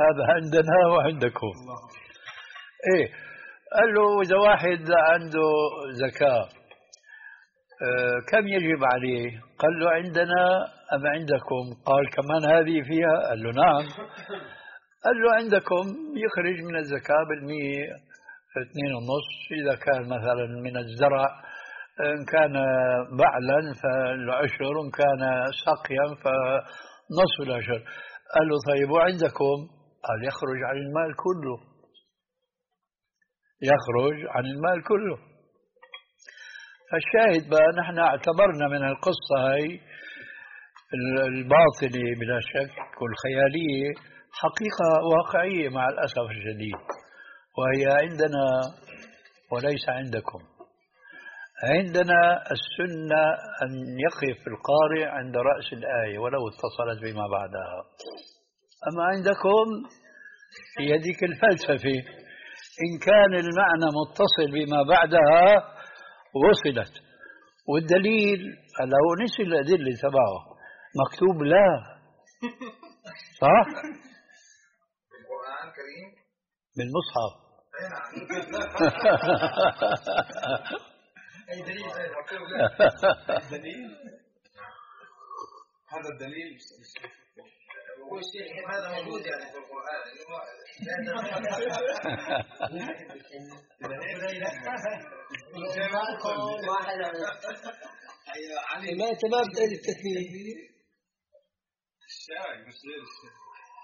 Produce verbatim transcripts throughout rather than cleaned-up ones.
هذا عندنا وعندكم. إيه، قال له إذا واحد عنده زكاة كم يجب عليه؟ قال له عندنا أم عندكم؟ قال كمان هذه فيها؟ قال له نعم. قال له عندكم يخرج من الزكاة بالمية اثنين ونص، إذا كان مثلا من الزرع إن كان بعلا فالعشر، إن كان سقيا فنصف العشر. قال له طيب وعندكم؟ قال يخرج عن المال كله، يخرج عن المال كله. فالشاهد بقى نحن اعتبرنا من القصة هاي الباطلة بلا شك والخيالية حقيقة واقعية مع الأسف الشديد، وهي عندنا وليس عندكم. عندنا السنة أن يقف القارئ عند رأس الآية ولو اتصلت بما بعدها، أما عندكم هي ذيك الفلسفة، إن كان المعنى متصل بما بعدها وصلت. والدليل لو نسي الأدلة تبعه مكتوب لا، صح؟ بالقرآن الكريم بالمصحف. أي دليل؟ الدليل هذا الدليل هو الشيء هذا موجود يعني في القرآن. ما تمام بين التثنية الشاي مش غير الشاي.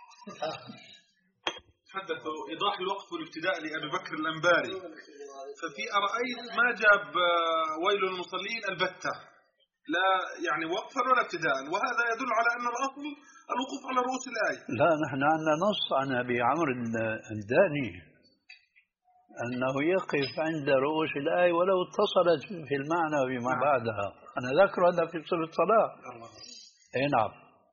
تحدثوا إيضاح الوقف والابتداء لأبي بكر الأنباري، ففي أرأيت ما جاب ويل المصلين البتة، لا يعني وقفا ولا ابتداء، وهذا يدل على أن الأصل الوقوف على رؤوس الآية. لا، نحن عندنا نص عن أبي عمرو الداني أنه يقف عند رؤوس الآية ولو اتصلت في المعنى بما نعم. بعدها. أنا ذكر هذا في سورة الصلاة. أي نعم.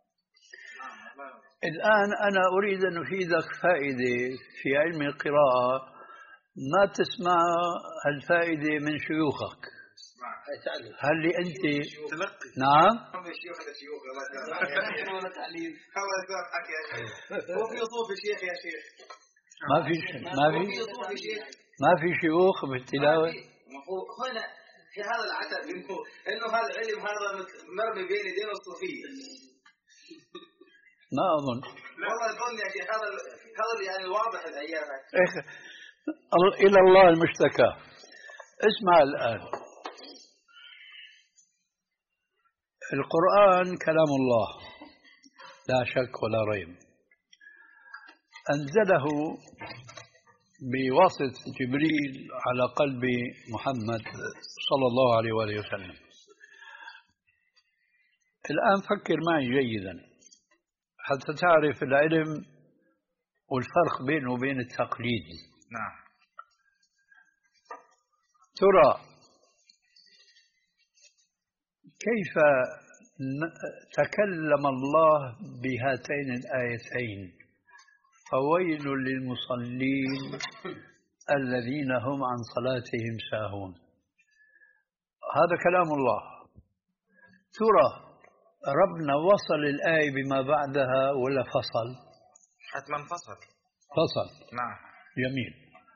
الآن أنا أريد أن أفيدك فائدة في علم القراءة ما تسمع الفائدة من شيوخك. هل لي أنت تلقي؟ نعم. شيوخ الشيوخ ولا تعليم؟ هو في صوف الشيخ يا شيخ. ما في ما في ما في شيوخ بالتلاوة. هنا في هذا العتب إنه هذا العلم هذا مرمي بين يدين الصوفية. ما أظن. والله أظن يا شيخ هذا هذا يعني الواضح الأيام. إلى الله المشتكى. اسمع الآن، القرآن كلام الله لا شك ولا ريب، أنزله بواسطة جبريل على قلب محمد صلى الله عليه وآله وسلم. الآن فكر معي جيدا حتى تعرف العلم والفرق بينه وبين التقليد. نعم. ترى كيف تكلم الله بهاتين الآيتين: فويل للمصلين الذين هم عن صلاتهم ساهون. هذا كلام الله. ترى ربنا وصل الآية بما بعدها ولا فصل؟ حتما فصل. فصل. نعم. جميل.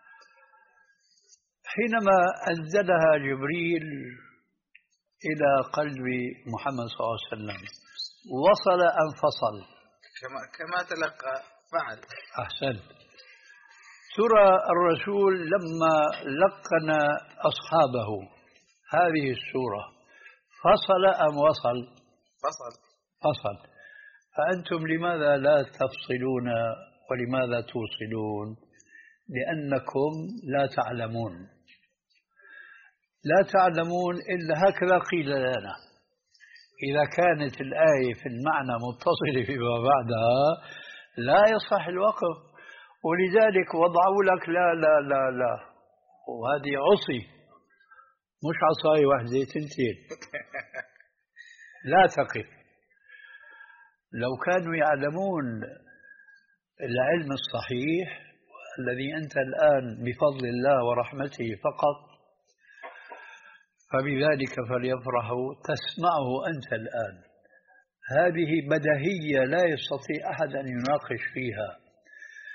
حينما أنزلها جبريل إلى قلب محمد صلى الله عليه وسلم وصل أم فصل؟ كما كما تلقى فعل. أحسنت. ترى الرسول لما لقن أصحابه هذه السورة فصل أم وصل؟ فصل. فصل. فأنتم لماذا لا تفصلون ولماذا توصلون؟ لأنكم لا تعلمون. لا تعلمون إلا هكذا قيل لنا. إذا كانت الآية في المعنى متصلة فيما بعدها لا يصح الوقف، ولذلك وضعوا لك لا لا لا لا، وهذه عصي مش عصاية واحدة تنتين. لا تقف. لو كانوا يعلمون العلم الصحيح الذي أنت الآن بفضل الله ورحمته فقط فبذلك فليفرحوا تسمعه أنت الآن. هذه بديهية لا يستطيع أحد أن يناقش فيها.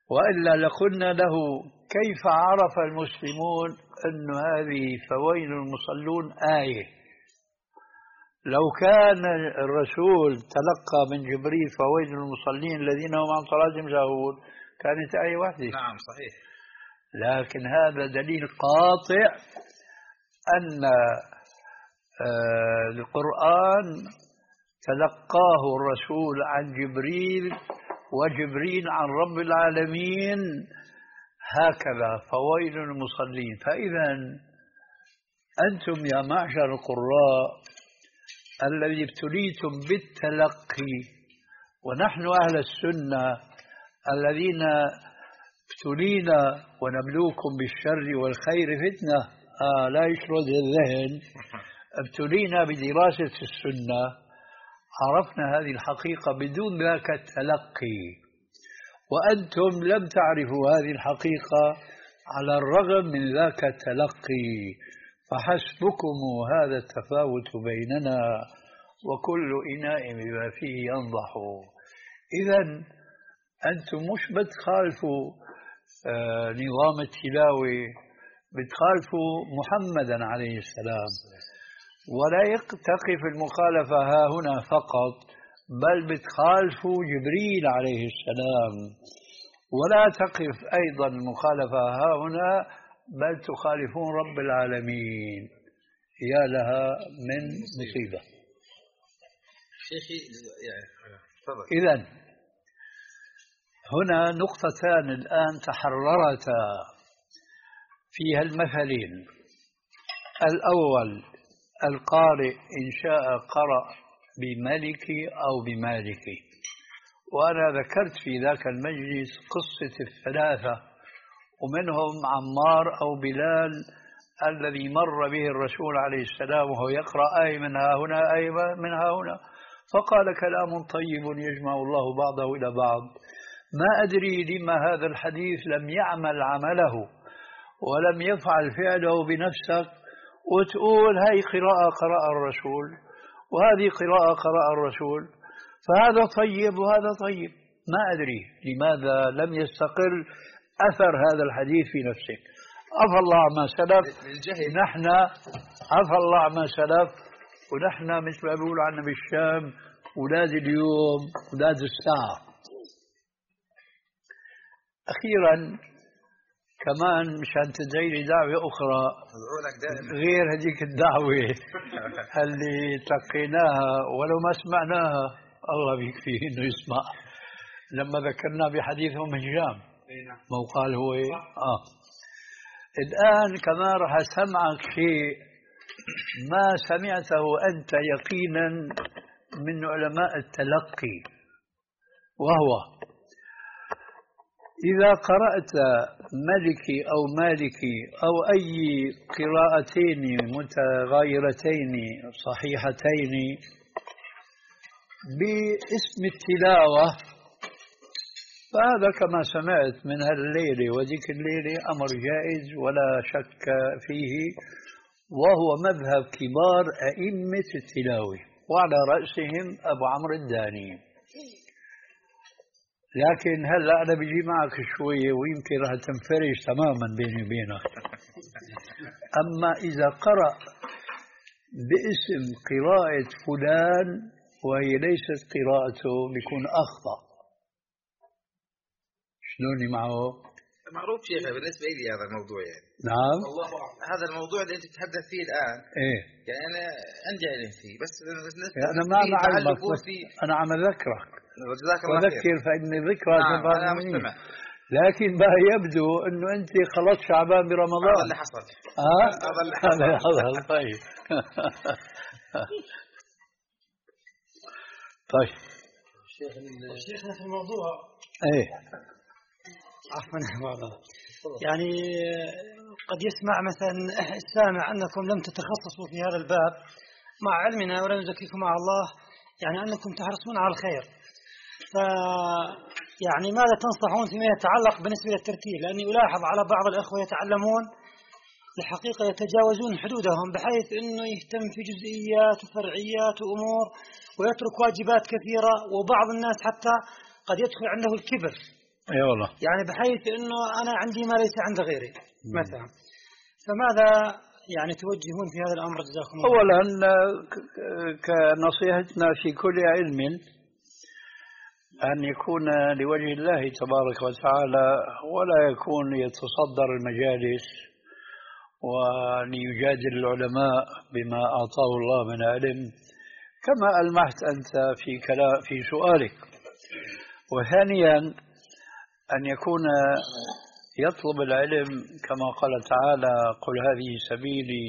وإلا لقلنا له كيف عرف المسلمون أن هذه فويل المصلون آية؟ لو كان الرسول تلقى من جبريل فويل المصلين الذين هم عن صلاتهم ساهون كانت آية واحدة. نعم صحيح. لكن هذا دليل قاطع أن القرآن تلقاه الرسول عن جبريل وجبريل عن رب العالمين هكذا فويل المصلين. فإذا أنتم يا معشر القراء الذي ابتليتم بالتلقي، ونحن أهل السنة الذين ابتلينا ونبلوكم بالشر والخير فتنة آه لا يشرد الذهن، ابتلينا بدراسة السنة، عرفنا هذه الحقيقة بدون ذاك التلقي، وأنتم لم تعرفوا هذه الحقيقة على الرغم من ذاك التلقي، فحسبكم هذا التفاوت بيننا وكل إناء بما فيه ينضح. إذن أنتم مش بتخالفوا آه نظام التلاوة، بتخالفوا محمدا عليه السلام، ولا يقتقف المخالفة ها هنا فقط، بل بتخالفوا جبريل عليه السلام، ولا تقف أيضا المخالفة ها هنا بل تخالفون رب العالمين. يا لها من مصيبة. شيخي يعني تفضل. إذن هنا نقطتان الآن تحررتا فيها المثلين. الأول القارئ إن شاء قرأ بملكي أو بمالكي، وأنا ذكرت في ذاك المجلس قصة الثلاثة ومنهم عمار أو بلال الذي مر به الرسول عليه السلام وهو يقرأ آية من ها هنا آية من ها هنا، فقال كلام طيب يجمع الله بعضه إلى بعض. ما أدري لما هذا الحديث لم يعمل عمله ولم يفعل فعله بنفسك، وتقول هاي قراءة قرأ الرسول وهذه قراءة قرأ الرسول، فهذا طيب وهذا طيب. ما أدري لماذا لم يستقر أثر هذا الحديث في نفسك. عفى الله عما سلف، نحن عفى الله عما سلف، ونحن مثل ما بيقولوا عنا بالشام أولاد اليوم أولاد الساعة. أخيرا كمان مشان تدعي لي دعوة أخرى غير هذيك الدعوة اللي تلقيناها ولو ما سمعناها الله بيكفيه إنه يسمع، لما ذكرنا بحديث أم هشام ما قال هو آه الآن كمان راح أسمعك شيء ما سمعته أنت يقينا من علماء التلقي، وهو إذا قرأت ملكي أو مالكي أو أي قراءتين متغايرتين صحيحتين باسم التلاوة، فهذا كما سمعت من هالليلة وذيك الليلة أمر جائز ولا شك فيه، وهو مذهب كبار أئمة التلاوة وعلى رأسهم أبو عمرو الداني. لكن هلا أنا بيجي معك شوية ويمكن راح تنفرج تماما بيني وبينك. أما إذا قرأ باسم قراءة فلان وهي ليست قراءته بيكون أخطأ. شلوني معه؟ معروف شيخ بالنسبة لي هذا الموضوع يعني. نعم. هذا الموضوع اللي أنت تتحدث فيه الآن. إيه. يعني أنا عندي علم فيه بس يعني أنا ما أعلمك بس أنا عم أذكرك. وذكر فإن ذكرى نعم أنا مستمع. لكن ما يبدو أنه أنت خلصت شعبان برمضان. هذا اللي حصل. آه؟ هذا اللي حصل. هذا حصل. طيب. طيب. شيخنا في الموضوع. إيه. عفوا يعني قد يسمع مثلا السامع أنكم لم تتخصصوا في هذا الباب مع علمنا ولا نزكيكم مع الله، يعني أنكم تحرصون على الخير، ف يعني ماذا تنصحون فيما يتعلق بالنسبة للترتيل؟ لأني ألاحظ على بعض الأخوة يتعلمون الحقيقة يتجاوزون حدودهم بحيث أنه يهتم في جزئيات وفرعيات وأمور ويترك واجبات كثيرة، وبعض الناس حتى قد يدخل عنده الكبر اي والله. يعني بحيث أنه أنا عندي ما ليس عند غيري مثلا. فماذا يعني توجهون في هذا الأمر جزاكم الله؟ أولا كنصيحتنا في كل علم أن يكون لوجه الله تبارك وتعالى، ولا يكون يتصدر المجالس وليجادل العلماء بما أعطاه الله من علم، كما ألمحت أنت في كلام في سؤالك. وثانيا أن يكون يطلب العلم كما قال تعالى: قل هذه سبيلي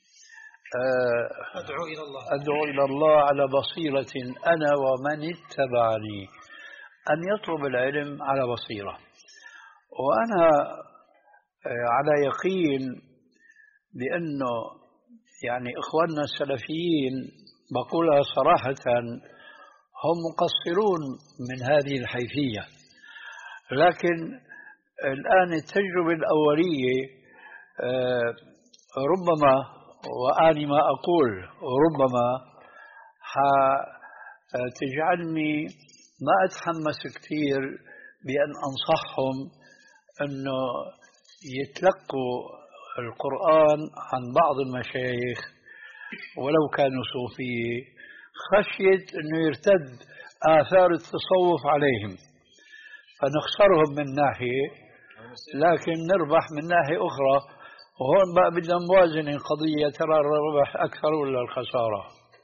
أدعو إلى الله أدعو إلى الله على بصيرة أنا ومن اتبعني. أن يطلب العلم على بصيرة. وأنا على يقين بأنه يعني إخواننا السلفيين، بقولها صراحة، هم مقصرون من هذه الحيثية. لكن الآن التجربة الأولية ربما، وأعني ما أقول ربما، تجعلني ما أتحمس كثير بأن أنصحهم أنه يتلقوا القرآن عن بعض المشايخ ولو كانوا صوفية، خشية أنه يرتد آثار التصوف عليهم، فنخسرهم من ناحية لكن نربح من ناحية أخرى. وهون بقى بدنا موازنة قضية، ترى الربح أكثر ولا الخسارة.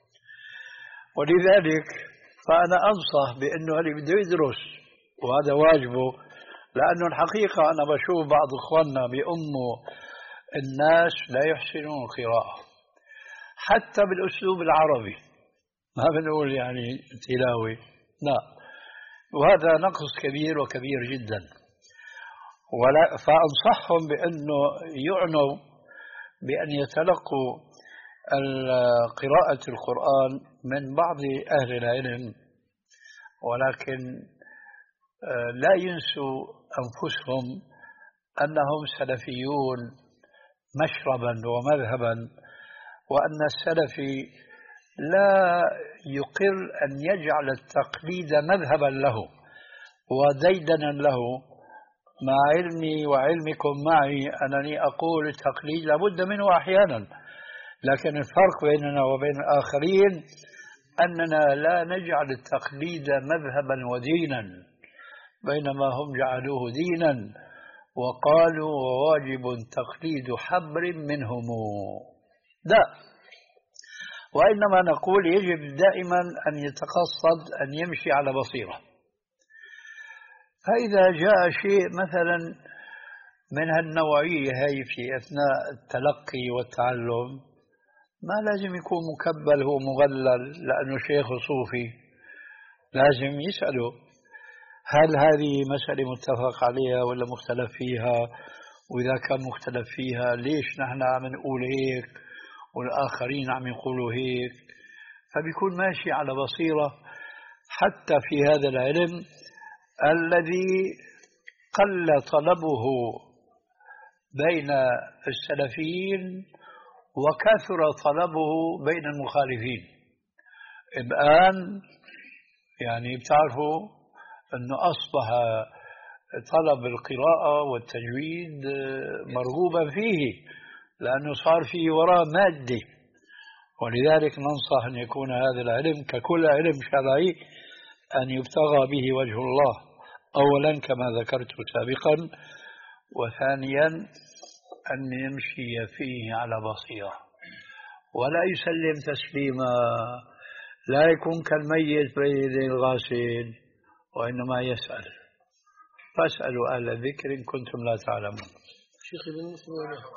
ولذلك فأنا أنصح بأنه اللي بده يدرس وهذا واجبه، لأنه الحقيقة أنا بشوف بعض إخواننا بأموا الناس لا يحسنون القراءة حتى بالأسلوب العربي، ما بنقول يعني تلاوي، لا، وهذا نقص كبير وكبير جدا. ولا فأنصحهم بأنه يعنوا بأن يتلقوا قراءة القرآن من بعض أهل العلم، ولكن لا ينسوا أنفسهم أنهم سلفيون مشربا ومذهبا، وأن السلفي لا يقر أن يجعل التقليد مذهبا له وديدنا له. مع علمي وعلمكم معي أنني أقول التقليد لابد منه أحيانا، لكن الفرق بيننا وبين الآخرين أننا لا نجعل التقليد مذهبا ودينا، بينما هم جعلوه دينا وقالوا وواجب تقليد حبر منهم. لا، وإنما نقول يجب دائما أن يتقصد أن يمشي على بصيرة. فإذا جاء شيء مثلا من هالنوعية هي في أثناء التلقي والتعلم، ما لازم يكون مكبل هو مغلل لأنه شيخ صوفي، لازم يسأله هل هذه مسألة متفق عليها ولا مختلف فيها، وإذا كان مختلف فيها ليش نحن عم نقول هيك والآخرين عم يقولوا هيك. فبيكون ماشي على بصيرة حتى في هذا العلم الذي قل طلبه بين السلفيين وكثر طلبه بين المخالفين. الآن يعني بتعرفوا أنه أصبح طلب القراءة والتجويد مرغوبا فيه، لأنه صار فيه وراء مادة. ولذلك ننصح أن يكون هذا العلم ككل علم شرعي أن يبتغى به وجه الله، أولا كما ذكرت سابقا، وثانيا أن يمشي فيه على بصيرة ولا يسلم تسليما، لا يكون كالميت بين يدي الغاسل، وإنما يسأل. فاسألوا أهل الذكر إن كنتم لا تعلمون. شيخي بالنسبة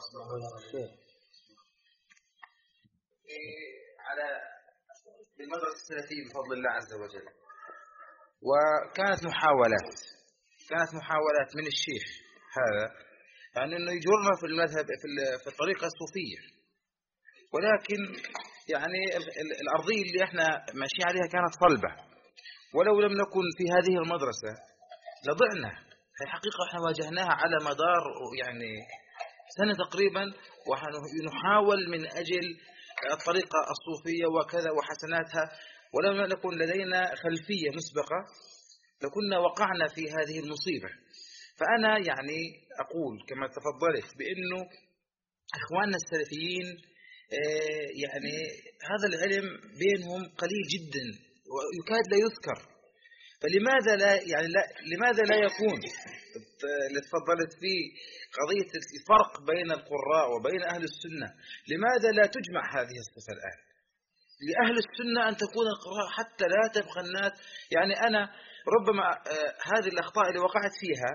على المدرسة السلفية بفضل الله عز وجل، وكانت محاولات كانت محاولات من الشيخ هذا يعني أنه يجرنا في المذهب في الطريقة الصوفية، ولكن يعني الأرضية اللي احنا ماشيين عليها كانت صلبة، ولو لم نكن في هذه المدرسة لضعنا. في الحقيقة احنا واجهناها على مدار يعني سنة تقريبا، ونحاول من أجل الطريقة الصوفية وكذا وحسناتها، ولم نكن لدينا خلفية مسبقة لكنا وقعنا في هذه المصيبة. فأنا يعني أقول كما تفضلت بأنه إخواننا السلفيين يعني هذا العلم بينهم قليل جدا ويكاد لا يذكر، فلماذا لا يعني لا لماذا لا يكون اللي تفضلت فيه قضية الفرق بين القراء وبين أهل السنة، لماذا لا تجمع هذه الصفة الآن؟ لأهل السنة أن تكون القراءة حتى لا تبقى الناس، يعني أنا ربما هذه الأخطاء اللي وقعت فيها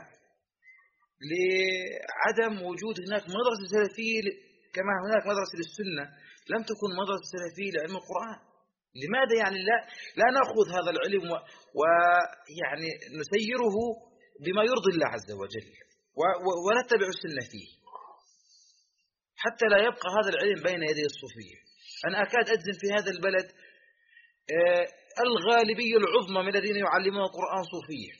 لعدم وجود هناك مدرسة سلفية كما هناك مدرسة للسنة، لم تكن مدرسة سلفية لعلم القرآن. لماذا يعني لا لا نأخذ هذا العلم ويعني نسيره بما يرضي الله عز وجل ونتبع السنة فيه حتى لا يبقى هذا العلم بين يدي الصوفية. أنا أكاد أجزم في هذا البلد الغالبية العظمى من الذين يعلمون القرآن صوفية.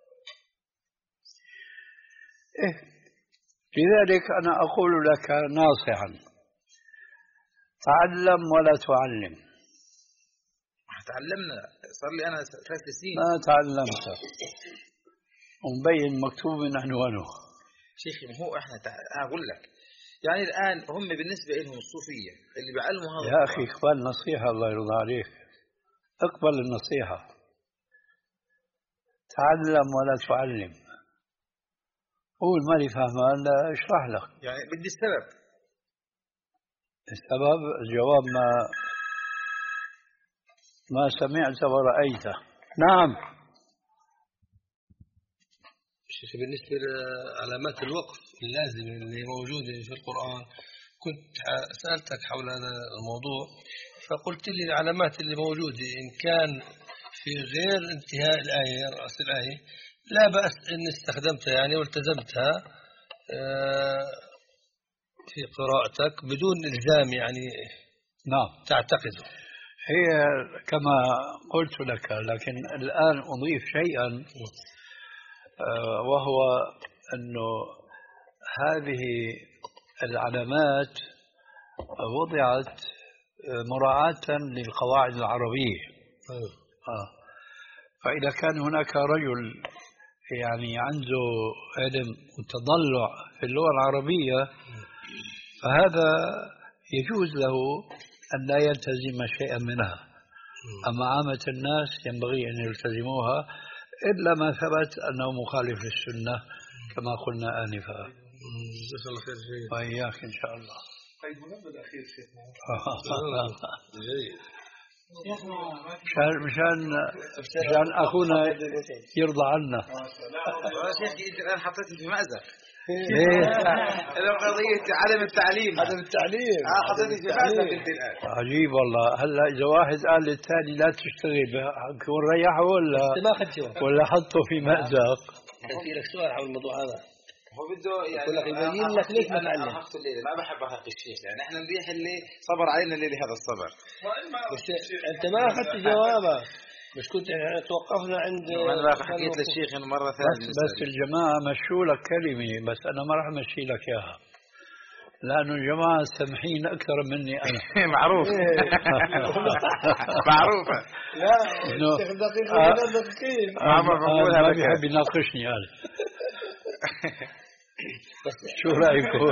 إيه لذلك أنا أقول لك ناصحا تعلم ولا تعلم. تعلمنا صار لي أنا ثلاث سنين ما تعلمت ومبين مكتوب من عنوانه. شيخي ما هو إحنا تع... أقول لك يعني الآن هم بالنسبة لهم الصوفية اللي بيعلموا هذا يا أخي اقبل نصيحة الله يرضى عليك، اقبل النصيحة، تعلم ولا تعلم. قول مالي فهمان لا اشرح لك. يعني بدي السبب. السبب الجواب ما ما سمعت ورأيت. نعم شيخ بالنسبة لعلامات الوقف اللازمة اللي موجودة في القرآن كنت سألتك حول هذا الموضوع فقلت لي العلامات اللي موجودة إن كان في غير انتهاء الآية رأس الآية لا بأس إن استخدمتها يعني والتزمتها في قراءتك بدون إلزام يعني نعم تعتقده. هي كما قلت لك، لكن الآن أضيف شيئا وهو أنه هذه العلامات وضعت مراعاة للقواعد العربية. آه. فإذا كان هناك رجل يعني عنده علم وتضلع في اللغة العربية فهذا يجوز له أن لا يلتزم شيئا منها، أما عامة الناس ينبغي أن يلتزموها إلا ما ثبت أنه مخالف للسنة كما قلنا آنفا. جزاك الله خير. جيد. وإياك إن شاء الله. طيب ونبدأ الأخير شيخنا. جيد. مشان مشان مشان أخونا يرضى عنا. شيخي أنت الآن حطيتني في مأزق. ليه؟ قضية عدم التعليم. عدم التعليم. آه حطيتني في مأزق أنت الآن. عجيب والله. هلا إذا واحد قال للثاني لا تشتغل بكون ريحه ولا ولا حطه في مأزق. في لك سؤال عن الموضوع هذا. هو بده يعني يبين لك ليش ما تعلم. ما بحب أحق الشيخ يعني إحنا نريح اللي صبر علينا اللي هذا الصبر. بس أنت ما أخذت جوابه. مش كنت يعني توقفنا عند. أنا حكيت للشيخ إنه مرة ثانية. بس, بس الجماعة مشوا لك كلمة بس أنا ما راح أمشي لك إياها لأنه الجماعة سمحين أكثر مني أنا. معروف. معروفة. لا الشيخ دقيق ولا دقيق. ما بيحب يناقشني قال. شو رأيكم؟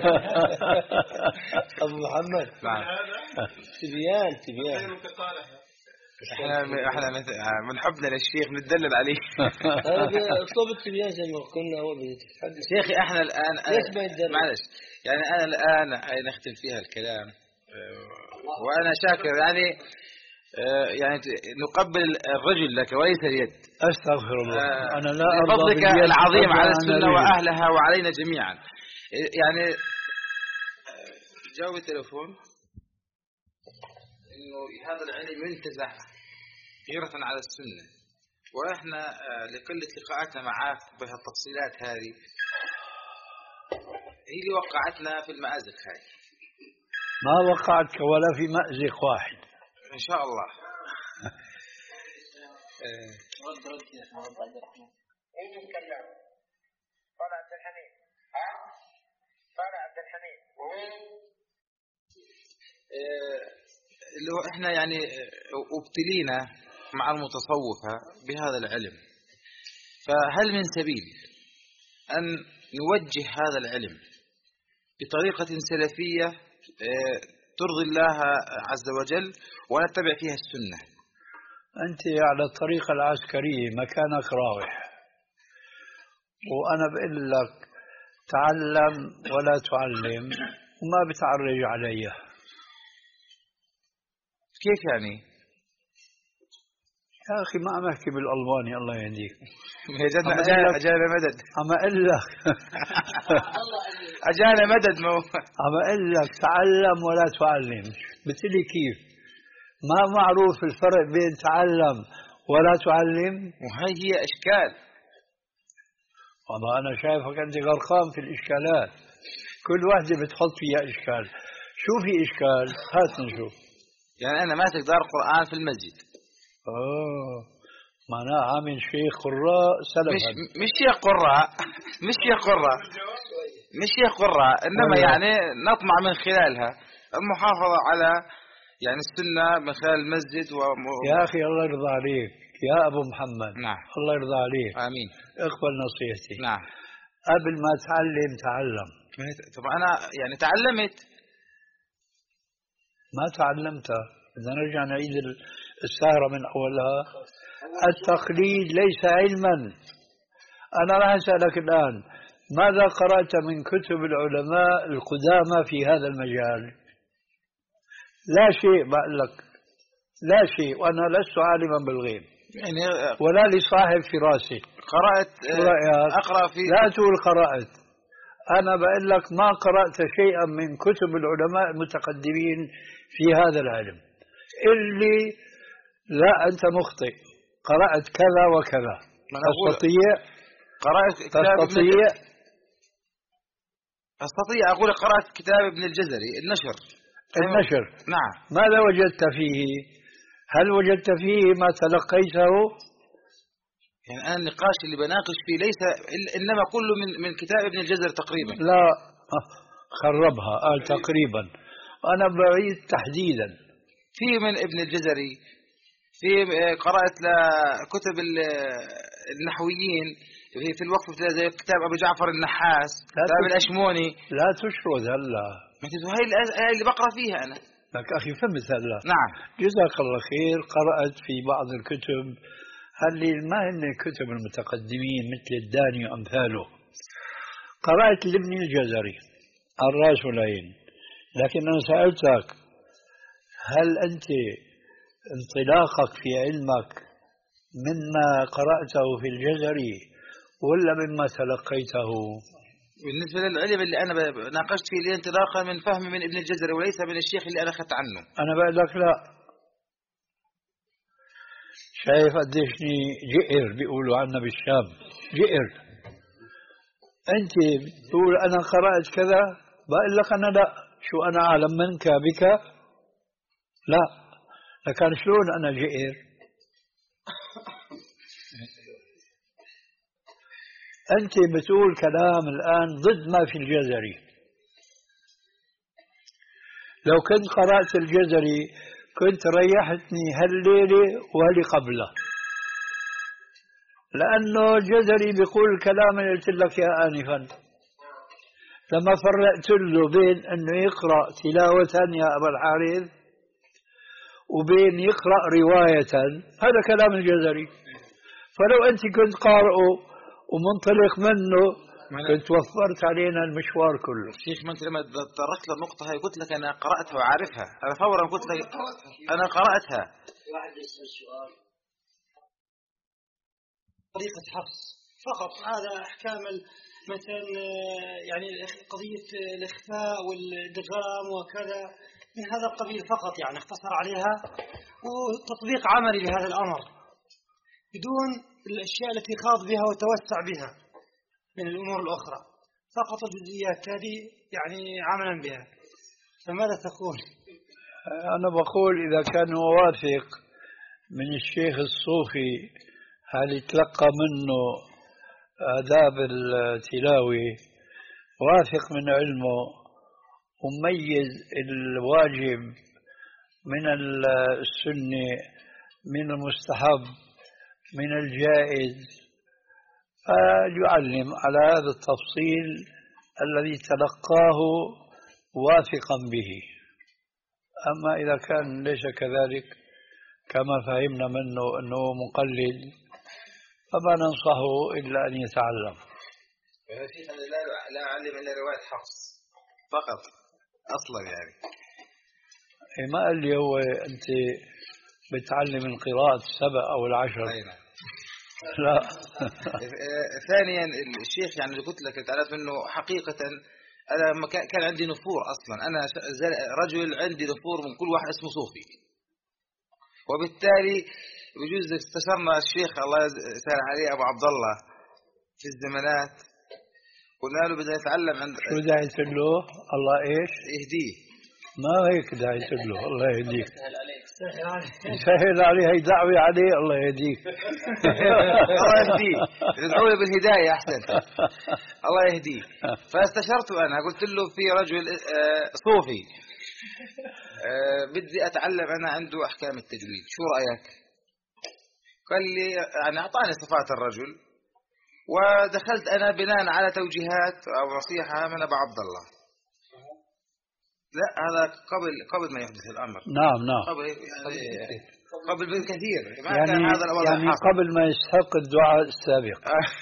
أبو محمد. نعم. تبيان تبيان. احنا احنا من حبنا للشيخ نتدلل عليه. هذا طلب التبيان زي ما كنا اول شيخي احنا الان معلش يعني انا الان نختم فيها الكلام وانا شاكر يعني يعني نقبل الرجل لك وليس اليد. استغفر الله. انا لا ارضى بفضلك العظيم على السنه واهلها وعلينا جميعا. يعني جاوب التليفون انه هذا العلم ينتزع غيرة على السنة واحنا لقلة لقاءاتنا معك بهالتفصيلات هذه هي اللي وقعتنا في المأزق هذه. ما وقعتك ولا في مأزق واحد ان شاء الله. رد رد يا محمد عبد الرحمن. ايش تتكلم؟ طلع عبد الحميد. ها؟ طلع عبد الحميد. اللي هو احنا يعني ابتلينا مع المتصوفة بهذا العلم فهل من سبيل أن نوجه هذا العلم بطريقة سلفية ترضي الله عز وجل ونتبع فيها السنة؟ أنت على الطريقة العسكرية مكانك راوح، وأنا بقول لك تعلم ولا تعلم وما بتعرج علي. كيف يعني؟ يا أخي ما عم أحكي بالألباني الله يهديك. أجانا أجانا مدد. عم أقول لك أجانا مدد. مو عم أقول لك تعلم ولا تعلم. بتقولي كيف؟ ما معروف الفرق بين تعلم ولا تعلم؟ وهي هي إشكال. والله أنا شايفك أنت غرقان في الإشكالات، كل واحدة بتحط فيها إشكال. شو في إشكال؟ هات نشوف. يعني أنا ماسك دار قرآن في المسجد. أوه معناه عامل شيخ قراء سلفا. مش مش شيخ قراء مش شيخ قراء مش شيخ قراء إنما أوه. يعني نطمع من خلالها المحافظة على يعني السنة من خلال المسجد. و... يا أخي الله يرضى عليك يا أبو محمد. نعم. الله يرضى عليك. آمين. اقبل نصيحتي. نعم. قبل ما تعلم تعلم. طبعا أنا يعني تعلمت. ما تعلمت. بدنا نرجع نعيد السهرة من أولها. التقليد ليس علما. أنا راح أسألك الآن ماذا قرأت من كتب العلماء القدامى في هذا المجال؟ لا شيء بقول لك، لا شيء، وأنا لست عالما بالغيب يعني ولا لصاحب فراسي. قرأت أقرأ في لا تقول قرأت. أنا بقول لك ما قرأت شيئا من كتب العلماء المتقدمين في هذا العلم اللي لا أنت مخطئ، قرأت كذا وكذا. تستطيع قرأت تستطيع أستطيع أقول قرأت كتاب ابن الجزري النشر. النشر. نعم. ماذا وجدت فيه؟ هل وجدت فيه ما تلقيته؟ يعني أنا النقاش اللي بناقش فيه ليس إنما كله من من كتاب ابن الجزري تقريبا. لا خربها قال تقريبا، أنا بعيد تحديدا. في من ابن الجزري، في قرأت لكتب النحويين في الوقف زي كتاب أبو جعفر النحاس، كتاب الأشموني. لا تشرد هلا. هاي اللي بقرأ فيها أنا. لك أخي فهمت هلا. نعم. جزاك الله خير. قرأت في بعض الكتب اللي ما هن كتب المتقدمين مثل الداني وأمثاله. قرأت لابن الجزري الراسلين، لكن أنا سألتك هل أنت انطلاقك في علمك مما قرأته في الجزري ولا مما تلقيته؟ بالنسبة للعلم اللي أنا ناقشت فيه اللي انطلاقا من فهم من ابن الجزري وليس من الشيخ اللي أنا أخذت عنه. أنا بقول لك لا. شايف قديشني جئر بيقولوا عنا بالشام جئر. أنت تقول أنا قرأت كذا، بقول لك أنا لا. شو أنا أعلم منك بك؟ لا. لكن شلون أنا جئر؟ أنت بتقول كلام الآن ضد ما في الجزري. لو كنت قرأت الجزري كنت ريحتني هالليلة وهاللي قبله، لأنه الجزري بيقول الكلام اللي قلت لك يا آنفا لما فرقت له بين أنه يقرأ تلاوة يا أبا الحارث وبين يقرأ رواية. هذا كلام الجزري. فلو أنت كنت قارئه ومنطلق منه كنت وفرت علينا المشوار كله. شيخ ما انت لما تطرقت للنقطة هاي قلت لك أنا قرأتها وعارفها. أنا فورا قلت لك أنا قرأتها. واحد يسأل سؤال. طريقة حفص فقط. هذا أحكام مثلا يعني قضية الإخفاء والإدغام وكذا من هذا القبيل فقط، يعني اختصر عليها وتطبيق عملي لهذا الأمر بدون الأشياء التي خاض بها وتوسع بها من الأمور الأخرى. فقط الجزئيات هذه يعني عملا بها. فماذا تقول؟ أنا بقول إذا كان موافق من الشيخ الصوفي هل يتلقى منه آداب التلاوة، واثق من علمه وميز الواجب من السنة من المستحب من الجائز فيعلم على هذا التفصيل الذي تلقاه واثقا به. أما إذا كان ليس كذلك كما فهمنا منه أنه مقلد فما ننصحه إلا أن يتعلم. يا شيخ أنا لا لا أعلم إلا رواية حفص فقط أصلا يعني. ما قال لي هو أنت بتعلم القراءة السبع أو العشر؟ أينا. لا. ثانيا الشيخ يعني اللي قلت لك تعرف إنه حقيقة أنا لما كان عندي نفور أصلا، أنا رجل عندي نفور من كل واحد اسمه صوفي، وبالتالي بجوز استشرنا الشيخ الله يسهل عليه أبو عبد الله في الزمانات، قلنا له بدنا نتعلم عند شو دعيت له؟ الله إيش؟ يهديه. ما هيك دعيت له الله يهديك. سهل عليه هي دعوة عليه الله يهديك. الله يهديه، ندعو له بالهداية أحسن. الله يهديه. فاستشرته أنا قلت له في رجل صوفي بدي أتعلم أنا عنده أحكام التجويد، شو رأيك؟ قال لي يعني أعطاني صفات الرجل، ودخلت أنا بناء على توجيهات أو نصيحة من أبو عبد الله. لا هذا قبل قبل ما يحدث الأمر. نعم نعم. قبل قبل بالكثير. ما يعني كان هذا الوضع يعني حاصل. قبل ما يستحق الدعاء السابق.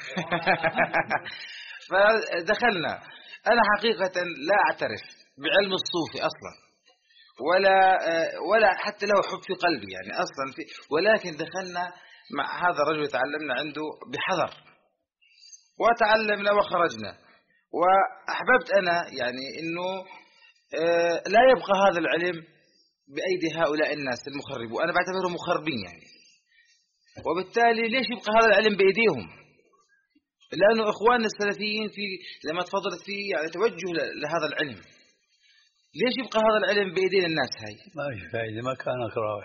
فدخلنا. أنا حقيقة لا أعترف بعلم الصوفي أصلا، ولا ولا حتى له حب في قلبي يعني أصلا في، ولكن دخلنا مع هذا الرجل تعلمنا عنده بحذر وتعلمنا وخرجنا، وأحببت أنا يعني إنه لا يبقى هذا العلم بأيدي هؤلاء الناس المخربين، وأنا بعتبرهم مخربين يعني، وبالتالي ليش يبقى هذا العلم بأيديهم؟ لأنه إخواننا السلفيين في لما تفضلت فيه يعني توجه لهذا العلم، ليش يبقى هذا العلم بأيدين الناس هاي؟ ما في فائدة، ما كانك راوح.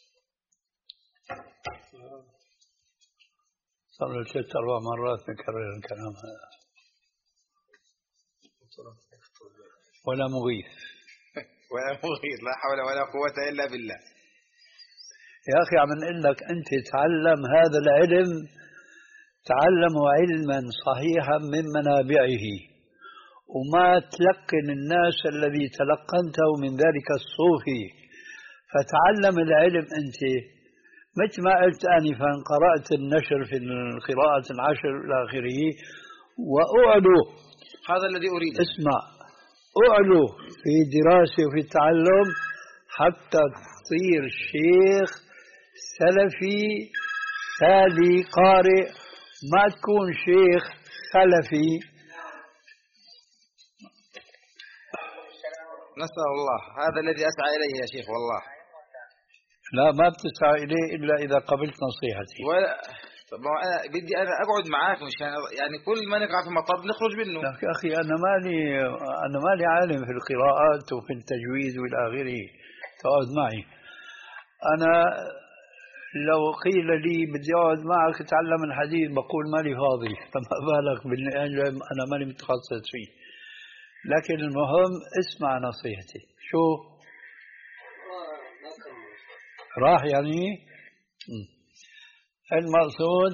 صار له ثلاث أربع مرات نكرر الكلام هذا. ولا مغيث. ولا مغيث، لا حول ولا قوة إلا بالله. يا أخي عم نقول لك أنت تعلم هذا العلم، تعلموا علما صحيحا من منابعه، وما تلقن الناس الذي تلقنته من ذلك الصوفي، فتعلم العلم أنت. مثل ما قلت آنفا قرأت النشر في القراءة العشر إلى آخره، وأعلو هذا الذي أريد. اسمع، أعلو في دراسة وفي التعلم حتى تصير شيخ سلفي تالي قارئ، ما تكون شيخ سلفي. نسأل الله، هذا الذي أسعى إليه يا شيخ والله. لا ما بتسعى إليه إلا إذا قبلت نصيحتي. ولا طب ما أنا بدي أنا أقعد معاك مشان يعني كل ما نقع في مطب نخرج منه. يا أخي أنا مالي أنا مالي عالم في القراءات وفي التجويد والى آخره تقعد معي. أنا لو قيل لي بدي أقعد معك أتعلم الحديث بقول مالي فاضي، فما بالك بالعلم أنا مالي متخصص فيه. لكن المهم اسمع نصيحتي. شو راح يعني المقصود.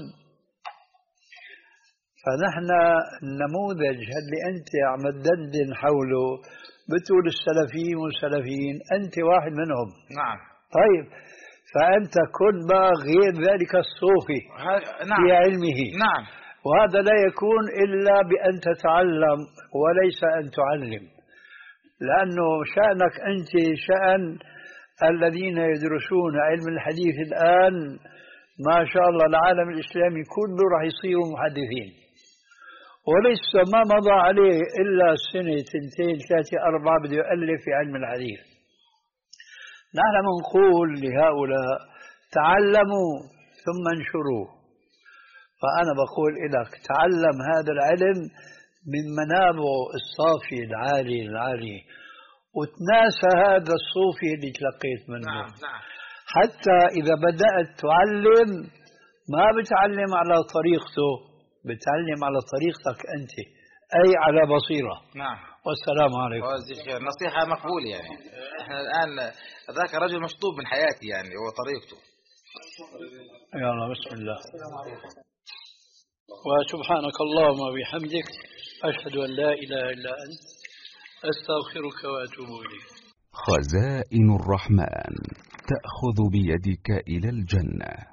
فنحن النموذج اللي أنت عم تدندن حوله بتقول السلفيين والسلفيين، أنت واحد منهم. نعم. طيب فأنت كن بقى غير ذلك الصوفي نعم. في علمه. نعم. وهذا لا يكون إلا بأن تتعلم وليس أن تعلم، لأنه شأنك أنت شأن الذين يدرسون علم الحديث الآن ما شاء الله العالم الإسلامي كله راح يصيروا محدثين، ولسه ما مضى عليه إلا سنة تنتين ثلاثة أربعة بده يؤلف في علم الحديث. نحن نقول لهؤلاء تعلموا ثم انشروا. فأنا بقول لك تعلم هذا العلم من منابعه الصافي العالي العالي، وتناسى هذا الصوفي اللي تلقيت منه. نعم. نعم. حتى إذا بدأت تعلم ما بتعلم على طريقته، بتعلم على طريقتك أنت، أي على بصيرة. نعم. والسلام عليكم. نصيحة مقبول يعني. احنا الآن ذاك رجل مشطوب من حياتي يعني هو طريقته. يلا بسم الله. وسبحانك اللهم وبحمدك أشهد أن لا إله إلا أنت أستغفرك وأتوب إليك. خزائن الرحمن تأخذ بيدك إلى الجنة.